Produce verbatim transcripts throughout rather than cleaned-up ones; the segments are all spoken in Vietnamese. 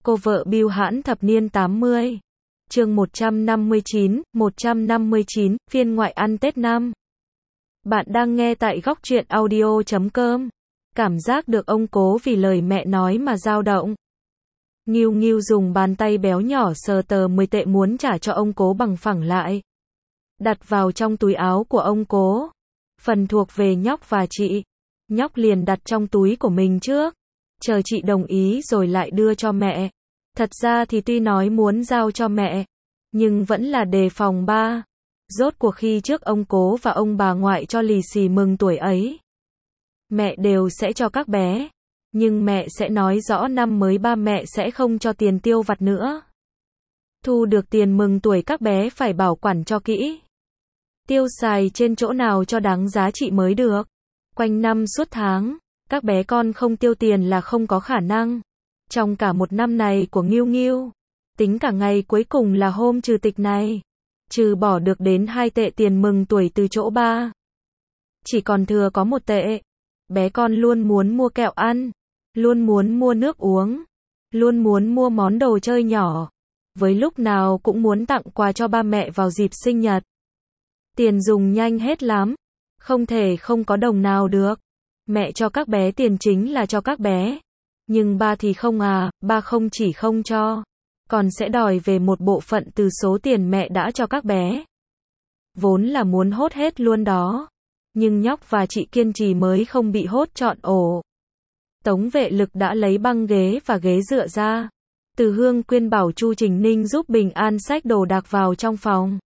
Cô vợ bưu hãn thập niên tám mươi. Chương một trăm năm mươi chín, một trăm năm mươi chín, phiên ngoại ăn Tết năm. Bạn đang nghe tại góc truyện audio chấm com. Cảm giác được ông cố vì lời mẹ nói mà dao động. Nghiêu Nghiêu dùng bàn tay béo nhỏ sờ tờ mười tệ muốn trả cho ông cố bằng phẳng lại. Đặt vào trong túi áo của ông cố. Phần thuộc về nhóc và chị. Nhóc liền đặt trong túi của mình trước. Chờ chị đồng ý rồi lại đưa cho mẹ. Thật ra thì tuy nói muốn giao cho mẹ, nhưng vẫn là đề phòng ba. Rốt cuộc khi trước ông cố và ông bà ngoại cho lì xì mừng tuổi ấy, mẹ đều sẽ cho các bé. Nhưng mẹ sẽ nói rõ năm mới ba mẹ sẽ không cho tiền tiêu vặt nữa. Thu được tiền mừng tuổi các bé phải bảo quản cho kỹ. Tiêu xài trên chỗ nào cho đáng giá trị mới được. Quanh năm suốt tháng, các bé con không tiêu tiền là không có khả năng. Trong cả một năm này của Nghiêu Nghiêu, tính cả ngày cuối cùng là hôm trừ tịch này, trừ bỏ được đến hai tệ tiền mừng tuổi từ chỗ ba, chỉ còn thừa có một tệ. Bé con luôn muốn mua kẹo ăn, luôn muốn mua nước uống, luôn muốn mua món đồ chơi nhỏ, với lúc nào cũng muốn tặng quà cho ba mẹ vào dịp sinh nhật. Tiền dùng nhanh hết lắm, không thể không có đồng nào được. Mẹ cho các bé tiền chính là cho các bé. Nhưng ba thì không à, ba không chỉ không cho, còn sẽ đòi về một bộ phận từ số tiền mẹ đã cho các bé. Vốn là muốn hốt hết luôn đó. Nhưng nhóc và chị kiên trì mới không bị hốt trọn ổ. Tống Vệ Lực đã lấy băng ghế và ghế dựa ra. Từ Hương Quyên bảo Chu Trình Ninh giúp Bình An xách đồ đạc vào trong phòng.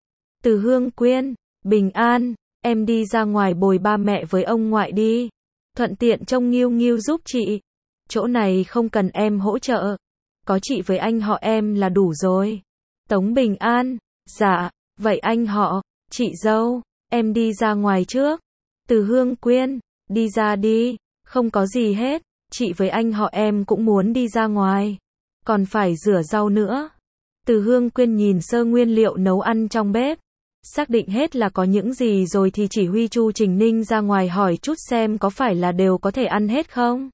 Từ Hương Quyên, Bình An, em đi ra ngoài bồi ba mẹ với ông ngoại đi. Thuận tiện trông Nghiêu Nghiêu giúp chị. Chỗ này không cần em hỗ trợ. Có chị với anh họ em là đủ rồi. Tống Bình An, dạ, vậy anh họ, chị dâu, em đi ra ngoài trước. Từ Hương Quyên, đi ra đi, không có gì hết, chị với anh họ em cũng muốn đi ra ngoài. Còn phải rửa rau nữa. Từ Hương Quyên nhìn sơ nguyên liệu nấu ăn trong bếp. Xác định hết là có những gì rồi thì chỉ huy Chu Trình Ninh ra ngoài hỏi chút xem có phải là đều có thể ăn hết không?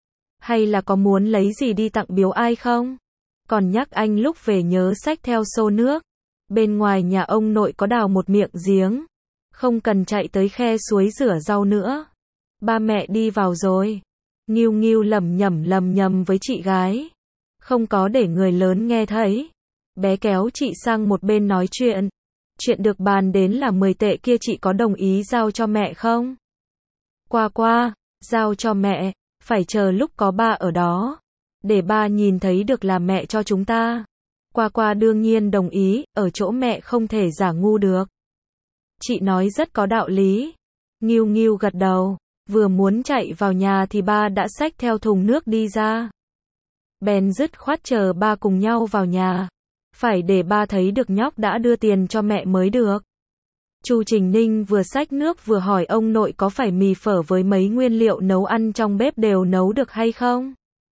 Hay là có muốn lấy gì đi tặng biếu ai không? Còn nhắc anh lúc về nhớ xách theo xô nước. Bên ngoài nhà ông nội có đào một miệng giếng. Không cần chạy tới khe suối rửa rau nữa. Ba mẹ đi vào rồi. Nghiêu Nghiêu lẩm nhẩm lầm nhầm với chị gái. Không có để người lớn nghe thấy. Bé kéo chị sang một bên nói chuyện. Chuyện được bàn đến là mười tệ kia chị có đồng ý giao cho mẹ không? Qua qua, giao cho mẹ. Phải chờ lúc có ba ở đó. Để ba nhìn thấy được là mẹ cho chúng ta. Qua qua đương nhiên đồng ý, ở chỗ mẹ không thể giả ngu được. Chị nói rất có đạo lý. Nghiêu Nghiêu gật đầu. Vừa muốn chạy vào nhà thì ba đã xách theo thùng nước đi ra. Bèn dứt khoát chờ ba cùng nhau vào nhà. Phải để ba thấy được nhóc đã đưa tiền cho mẹ mới được. Chu Trình Ninh vừa xách nước vừa hỏi ông nội có phải mì phở với mấy nguyên liệu nấu ăn trong bếp đều nấu được hay không?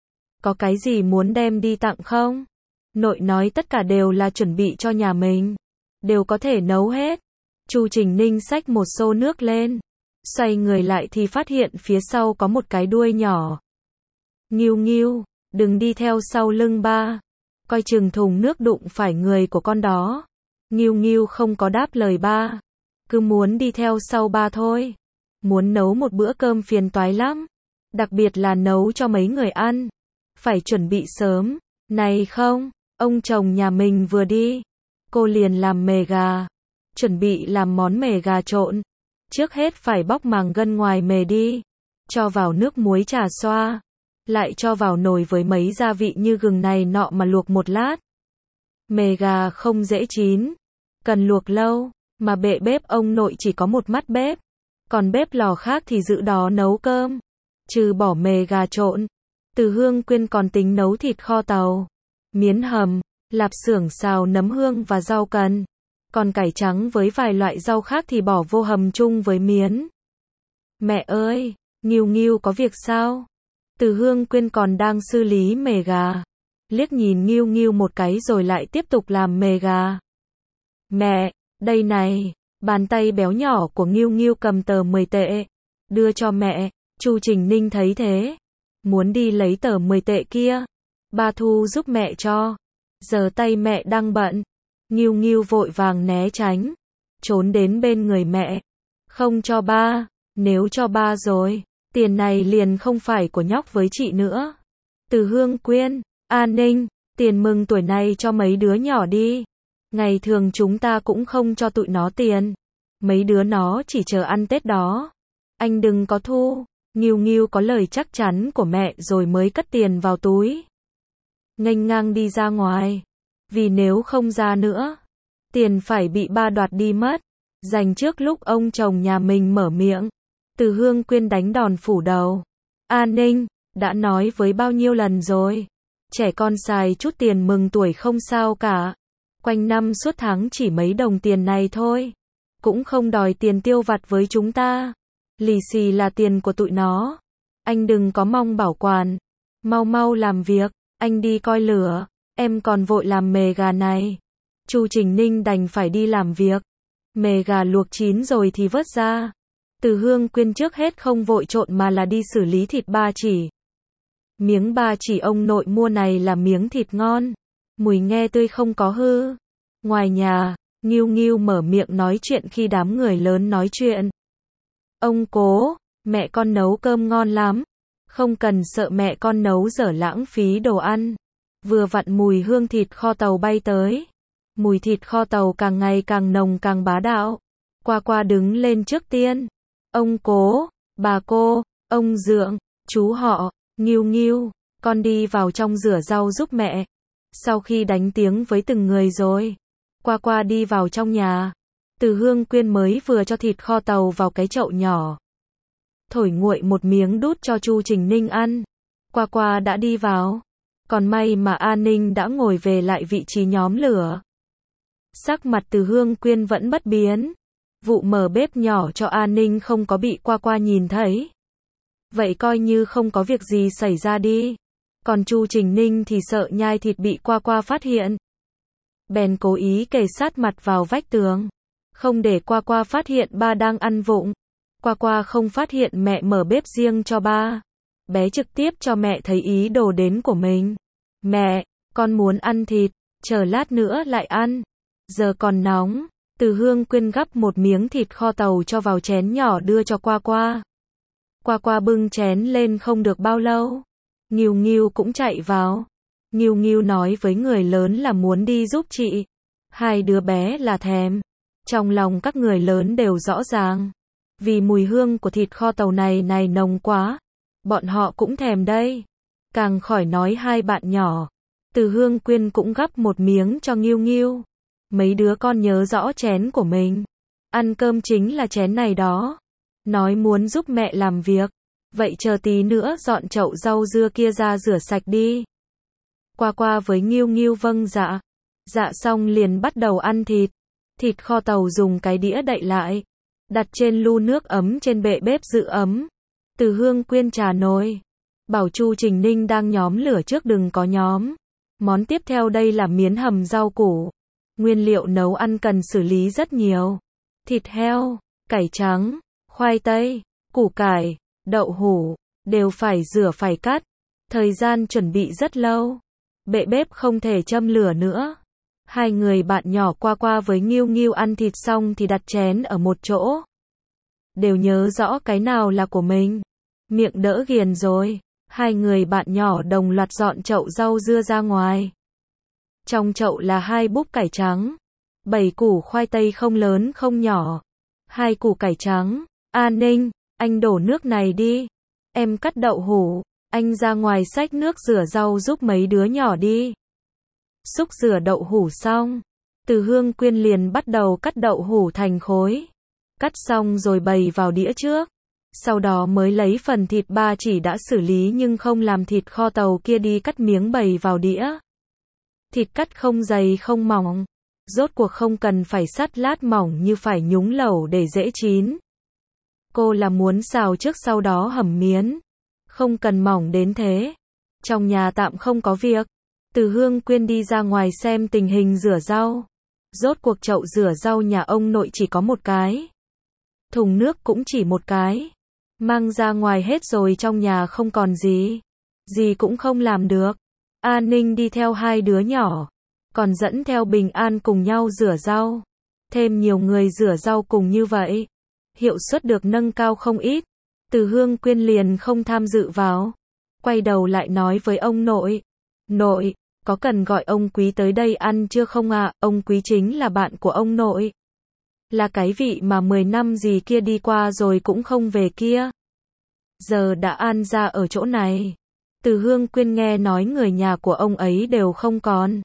Có cái gì muốn đem đi tặng không? Nội nói tất cả đều là chuẩn bị cho nhà mình. Đều có thể nấu hết. Chu Trình Ninh xách một xô nước lên. Xoay người lại thì phát hiện phía sau có một cái đuôi nhỏ. Nghiêu Nghiêu, đừng đi theo sau lưng ba. Coi chừng thùng nước đụng phải người của con đó. Nghiêu Nghiêu không có đáp lời ba. Cứ muốn đi theo sau ba thôi. Muốn nấu một bữa cơm phiền toái lắm. Đặc biệt là nấu cho mấy người ăn. Phải chuẩn bị sớm. Này không, ông chồng nhà mình vừa đi. Cô liền làm mề gà. Chuẩn bị làm món mề gà trộn. Trước hết phải bóc màng gân ngoài mề đi. Cho vào nước muối trà xoa. Lại cho vào nồi với mấy gia vị như gừng này nọ mà luộc một lát. Mề gà không dễ chín. Cần luộc lâu. Mà bệ bếp ông nội chỉ có một mắt bếp. Còn bếp lò khác thì giữ đó nấu cơm. Trừ bỏ mề gà trộn. Từ Hương Quyên còn tính nấu thịt kho tàu. Miến hầm. Lạp xưởng xào nấm hương và rau cần. Còn cải trắng với vài loại rau khác thì bỏ vô hầm chung với miến. Mẹ ơi, Nghiêu Nghiêu có việc sao? Từ Hương Quyên còn đang xử lý mề gà. Liếc nhìn Nghiêu Nghiêu một cái rồi lại tiếp tục làm mề gà. Mẹ, đây này, bàn tay béo nhỏ của Nghiêu Nghiêu cầm tờ mười tệ. Đưa cho mẹ. Chu Trình Ninh thấy thế. Muốn đi lấy tờ mười tệ kia. Ba thu giúp mẹ cho. Giờ tay mẹ đang bận. Nghiêu Nghiêu vội vàng né tránh, trốn đến bên người mẹ. Không cho ba, nếu cho ba rồi, tiền này liền không phải của nhóc với chị nữa. Từ Hương Quyên, An Ninh, tiền mừng tuổi này cho mấy đứa nhỏ đi. Ngày thường chúng ta cũng không cho tụi nó tiền. Mấy đứa nó chỉ chờ ăn Tết đó. Anh đừng có thu. Nghiêu Nghiêu có lời chắc chắn của mẹ rồi mới cất tiền vào túi. Nghênh ngang đi ra ngoài. Vì nếu không ra nữa, tiền phải bị ba đoạt đi mất. Dành trước lúc ông chồng nhà mình mở miệng, Từ Hương Quyên đánh đòn phủ đầu. An Ninh, đã nói với bao nhiêu lần rồi. Trẻ con xài chút tiền mừng tuổi không sao cả. Quanh năm suốt tháng chỉ mấy đồng tiền này thôi. Cũng không đòi tiền tiêu vặt với chúng ta. Lì xì là tiền của tụi nó. Anh đừng có mong bảo quản. Mau mau làm việc, anh đi coi lửa. Em còn vội làm mề gà này. Chu Trình Ninh đành phải đi làm việc. Mề gà luộc chín rồi thì vớt ra. Từ Hương Quyên trước hết không vội trộn mà là đi xử lý thịt ba chỉ. Miếng ba chỉ ông nội mua này là miếng thịt ngon. Mùi nghe tươi không có hư. Ngoài nhà, Nghiêu Nghiêu mở miệng nói chuyện khi đám người lớn nói chuyện. Ông cố, mẹ con nấu cơm ngon lắm. Không cần sợ mẹ con nấu dở lãng phí đồ ăn. Vừa vặn mùi hương thịt kho tàu bay tới. Mùi thịt kho tàu càng ngày càng nồng càng bá đạo. Qua qua đứng lên trước tiên. Ông cố, bà cô, ông Dượng, chú họ, Nghiêu Nghiêu, con đi vào trong rửa rau giúp mẹ. Sau khi đánh tiếng với từng người rồi, Qua qua đi vào trong nhà. Từ Hương Quyên mới vừa cho thịt kho tàu vào cái chậu nhỏ. Thổi nguội một miếng đút cho Chu Trình Ninh ăn. Qua qua đã đi vào. Còn may mà An Ninh đã ngồi về lại vị trí nhóm lửa. Sắc mặt Từ Hương Quyên vẫn bất biến. Vụ mở bếp nhỏ cho An Ninh không có bị Qua qua nhìn thấy. Vậy coi như không có việc gì xảy ra đi. Còn Chu Trình Ninh thì sợ nhai thịt bị Qua qua phát hiện. Bèn cố ý kề sát mặt vào vách tường. Không để Qua qua phát hiện ba đang ăn vụng. Qua qua không phát hiện mẹ mở bếp riêng cho ba. Bé trực tiếp cho mẹ thấy ý đồ đến của mình. Mẹ, con muốn ăn thịt, chờ lát nữa lại ăn. Giờ còn nóng. Từ Hương Quyên gắp một miếng thịt kho tàu cho vào chén nhỏ đưa cho Qua qua. Qua qua bưng chén lên không được bao lâu. Nghiêu Nghiêu cũng chạy vào. Nghiêu Nghiêu nói với người lớn là muốn đi giúp chị. Hai đứa bé là thèm. Trong lòng các người lớn đều rõ ràng. Vì mùi hương của thịt kho tàu này này nồng quá. Bọn họ cũng thèm đây. Càng khỏi nói hai bạn nhỏ. Từ Hương Quyên cũng gắp một miếng cho Nghiêu Nghiêu. Mấy đứa con nhớ rõ chén của mình. Ăn cơm chính là chén này đó. Nói muốn giúp mẹ làm việc. Vậy chờ tí nữa dọn chậu rau dưa kia ra rửa sạch đi. Qua qua với Nghiêu Nghiêu vâng dạ. Dạ xong liền bắt đầu ăn thịt. Thịt kho tàu dùng cái đĩa đậy lại. Đặt trên lu nước ấm trên bệ bếp giữ ấm. Từ Hương Quyên trà nồi. Bảo Chu Trình Ninh đang nhóm lửa trước đừng có nhóm. Món tiếp theo đây là miến hầm rau củ. Nguyên liệu nấu ăn cần xử lý rất nhiều. Thịt heo, cải trắng, khoai tây, củ cải, đậu hũ, đều phải rửa phải cắt. Thời gian chuẩn bị rất lâu. Bệ bếp không thể châm lửa nữa. Hai người bạn nhỏ Qua qua với Nghiêu Nghiêu ăn thịt xong thì đặt chén ở một chỗ. Đều nhớ rõ cái nào là của mình. Miệng đỡ ghiền rồi. Hai người bạn nhỏ đồng loạt dọn chậu rau dưa ra ngoài. Trong chậu là hai búp cải trắng. Bảy củ khoai tây không lớn không nhỏ. Hai củ cải trắng. An Ninh, anh đổ nước này đi. Em cắt đậu hũ. Anh ra ngoài xách nước rửa rau giúp mấy đứa nhỏ đi. Xúc rửa đậu hũ xong. Từ Hương Quyên liền bắt đầu cắt đậu hũ thành khối. Cắt xong rồi bày vào đĩa trước. Sau đó mới lấy phần thịt ba chỉ đã xử lý nhưng không làm thịt kho tàu kia đi cắt miếng bày vào đĩa. Thịt cắt không dày không mỏng. Rốt cuộc không cần phải sắt lát mỏng như phải nhúng lẩu để dễ chín. Cô là muốn xào trước sau đó hầm miến. Không cần mỏng đến thế. Trong nhà tạm không có việc. Từ Hương Quyên đi ra ngoài xem tình hình rửa rau. Rốt cuộc chậu rửa rau nhà ông nội chỉ có một cái. Thùng nước cũng chỉ một cái. Mang ra ngoài hết rồi trong nhà không còn gì. Gì cũng không làm được. A Ninh đi theo hai đứa nhỏ, còn dẫn theo Bình An cùng nhau rửa rau. Thêm nhiều người rửa rau cùng như vậy, hiệu suất được nâng cao không ít. Từ Hương Quyên liền không tham dự vào, quay đầu lại nói với ông nội. Nội, có cần gọi ông Quý tới đây ăn chưa không ạ? À? Ông Quý chính là bạn của ông nội. Là cái vị mà mười năm gì kia đi qua rồi cũng không về kia. Giờ đã an ra ở chỗ này. Từ Hương Quyên nghe nói người nhà của ông ấy đều không còn.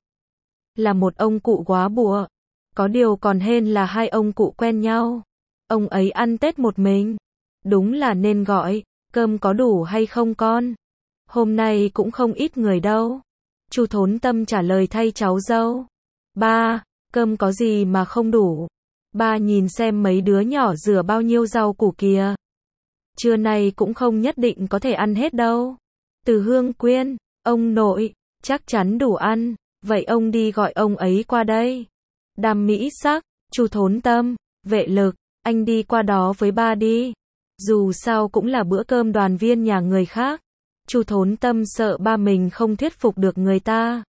Là một ông cụ quá bụa. Có điều còn hên là hai ông cụ quen nhau. Ông ấy ăn Tết một mình. Đúng là nên gọi, cơm có đủ hay không con? Hôm nay cũng không ít người đâu. Chu Thốn Tâm trả lời thay cháu dâu. Ba, cơm có gì mà không đủ? Ba nhìn xem mấy đứa nhỏ rửa bao nhiêu rau củ kìa. Trưa nay cũng không nhất định có thể ăn hết đâu. Từ Hương Quyên, ông nội, chắc chắn đủ ăn, vậy ông đi gọi ông ấy qua đây. Đàm Mỹ Sắc, Chu Thốn Tâm, Vệ Lực, anh đi qua đó với ba đi. Dù sao cũng là bữa cơm đoàn viên nhà người khác. Chu Thốn Tâm sợ ba mình không thuyết phục được người ta.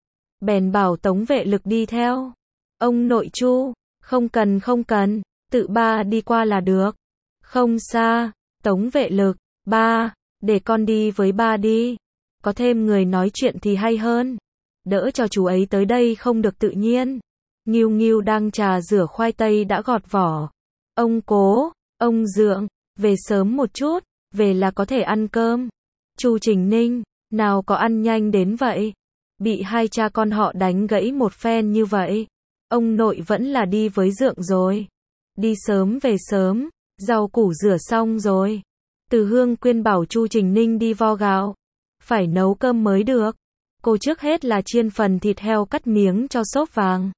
Bèn bảo Tống Vệ Lực đi theo. Ông nội Chu, không cần không cần, tự ba đi qua là được. Không xa. Tống Vệ Lực, ba, để con đi với ba đi. Có thêm người nói chuyện thì hay hơn. Đỡ cho chú ấy tới đây không được tự nhiên. Nghiêu Nghiêu đang trà rửa khoai tây đã gọt vỏ. Ông Cố, ông Dượng, về sớm một chút, về là có thể ăn cơm. Chu Trình Ninh, nào có ăn nhanh đến vậy. Bị hai cha con họ đánh gãy một phen như vậy. Ông nội vẫn là đi với Dượng rồi. Đi sớm về sớm, rau củ rửa xong rồi. Từ Hương Quyên bảo Chu Trình Ninh đi vo gạo. Phải nấu cơm mới được. Cô trước hết là chiên phần thịt heo cắt miếng cho xốp vàng.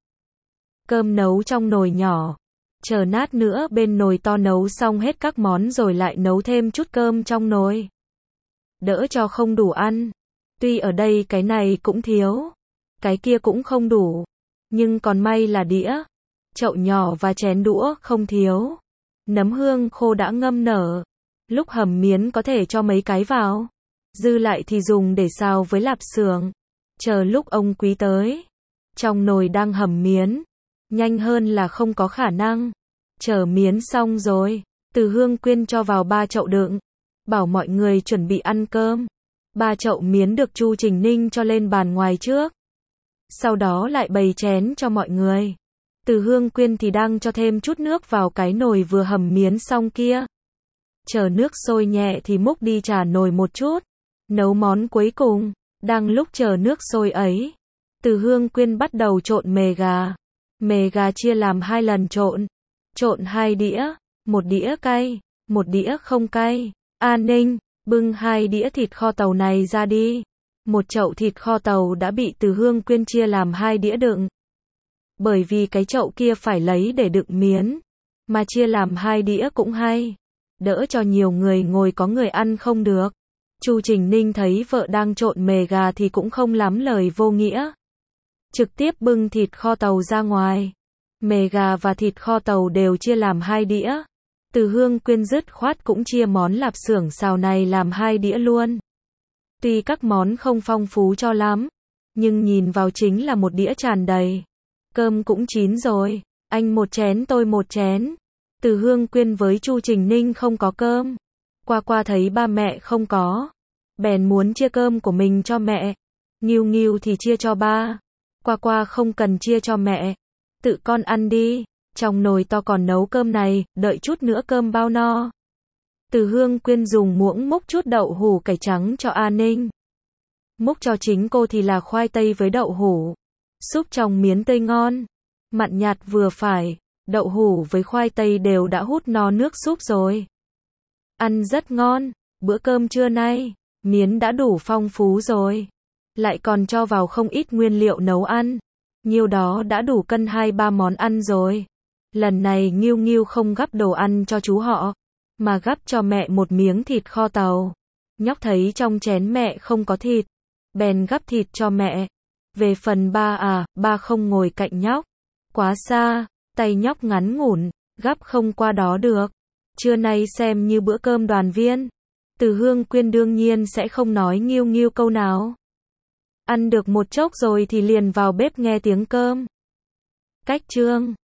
Cơm nấu trong nồi nhỏ. Chờ nát nữa bên nồi to nấu xong hết các món rồi lại nấu thêm chút cơm trong nồi. Đỡ cho không đủ ăn. Tuy ở đây cái này cũng thiếu, cái kia cũng không đủ. Nhưng còn may là đĩa, chậu nhỏ và chén đũa không thiếu. Nấm hương khô đã ngâm nở. Lúc hầm miến có thể cho mấy cái vào. Dư lại thì dùng để xào với lạp xưởng. Chờ lúc ông Quý tới. Trong nồi đang hầm miến. Nhanh hơn là không có khả năng. Chờ miến xong rồi. Từ Hương Quyên cho vào ba chậu đựng. Bảo mọi người chuẩn bị ăn cơm. Ba chậu miến được Chu Trình Ninh cho lên bàn ngoài trước. Sau đó lại bày chén cho mọi người. Từ Hương Quyên thì đang cho thêm chút nước vào cái nồi vừa hầm miến xong kia. Chờ nước sôi nhẹ thì múc đi trà nồi một chút. Nấu món cuối cùng. Đang lúc chờ nước sôi ấy. Từ Hương Quyên bắt đầu trộn mề gà. Mề gà chia làm hai lần trộn. Trộn hai đĩa. Một đĩa cay. Một đĩa không cay. An Ninh, bưng hai đĩa thịt kho tàu này ra đi. Một chậu thịt kho tàu đã bị Từ Hương Quyên chia làm hai đĩa đựng. Bởi vì cái chậu kia phải lấy để đựng miến. Mà chia làm hai đĩa cũng hay. Đỡ cho nhiều người ngồi có người ăn không được. Chu Trình Ninh thấy vợ đang trộn mề gà thì cũng không lắm lời vô nghĩa. Trực tiếp bưng thịt kho tàu ra ngoài. Mề gà và thịt kho tàu đều chia làm hai đĩa. Từ Hương Quyên dứt khoát cũng chia món lạp xưởng xào này làm hai đĩa luôn. Tuy các món không phong phú cho lắm, nhưng nhìn vào chính là một đĩa tràn đầy. Cơm cũng chín rồi, anh một chén tôi một chén. Từ Hương Quyên với Chu Trình Ninh không có cơm. Qua qua thấy ba mẹ không có, bèn muốn chia cơm của mình cho mẹ. Nghiêu Nghiêu thì chia cho ba. Qua qua không cần chia cho mẹ. Tự con ăn đi. Trong nồi to còn nấu cơm này, đợi chút nữa cơm bao no. Từ Hương Quyên dùng muỗng múc chút đậu hủ cải trắng cho An Ninh. Múc cho chính cô thì là khoai tây với đậu hủ. Súp trong miến tươi ngon. Mặn nhạt vừa phải, đậu hủ với khoai tây đều đã hút no nước súp rồi. Ăn rất ngon, bữa cơm trưa nay, miến đã đủ phong phú rồi. Lại còn cho vào không ít nguyên liệu nấu ăn. Nhiêu đó đã đủ cân hai ba món ăn rồi. Lần này Nghiêu Nghiêu không gắp đồ ăn cho chú họ, mà gắp cho mẹ một miếng thịt kho tàu. Nhóc thấy trong chén mẹ không có thịt, bèn gắp thịt cho mẹ. Về phần ba à, ba không ngồi cạnh nhóc. Quá xa, tay nhóc ngắn ngủn, gắp không qua đó được. Trưa nay xem như bữa cơm đoàn viên. Từ Hương Quyên đương nhiên sẽ không nói Nghiêu Nghiêu câu nào. Ăn được một chốc rồi thì liền vào bếp nghe tiếng cơm. Cách chương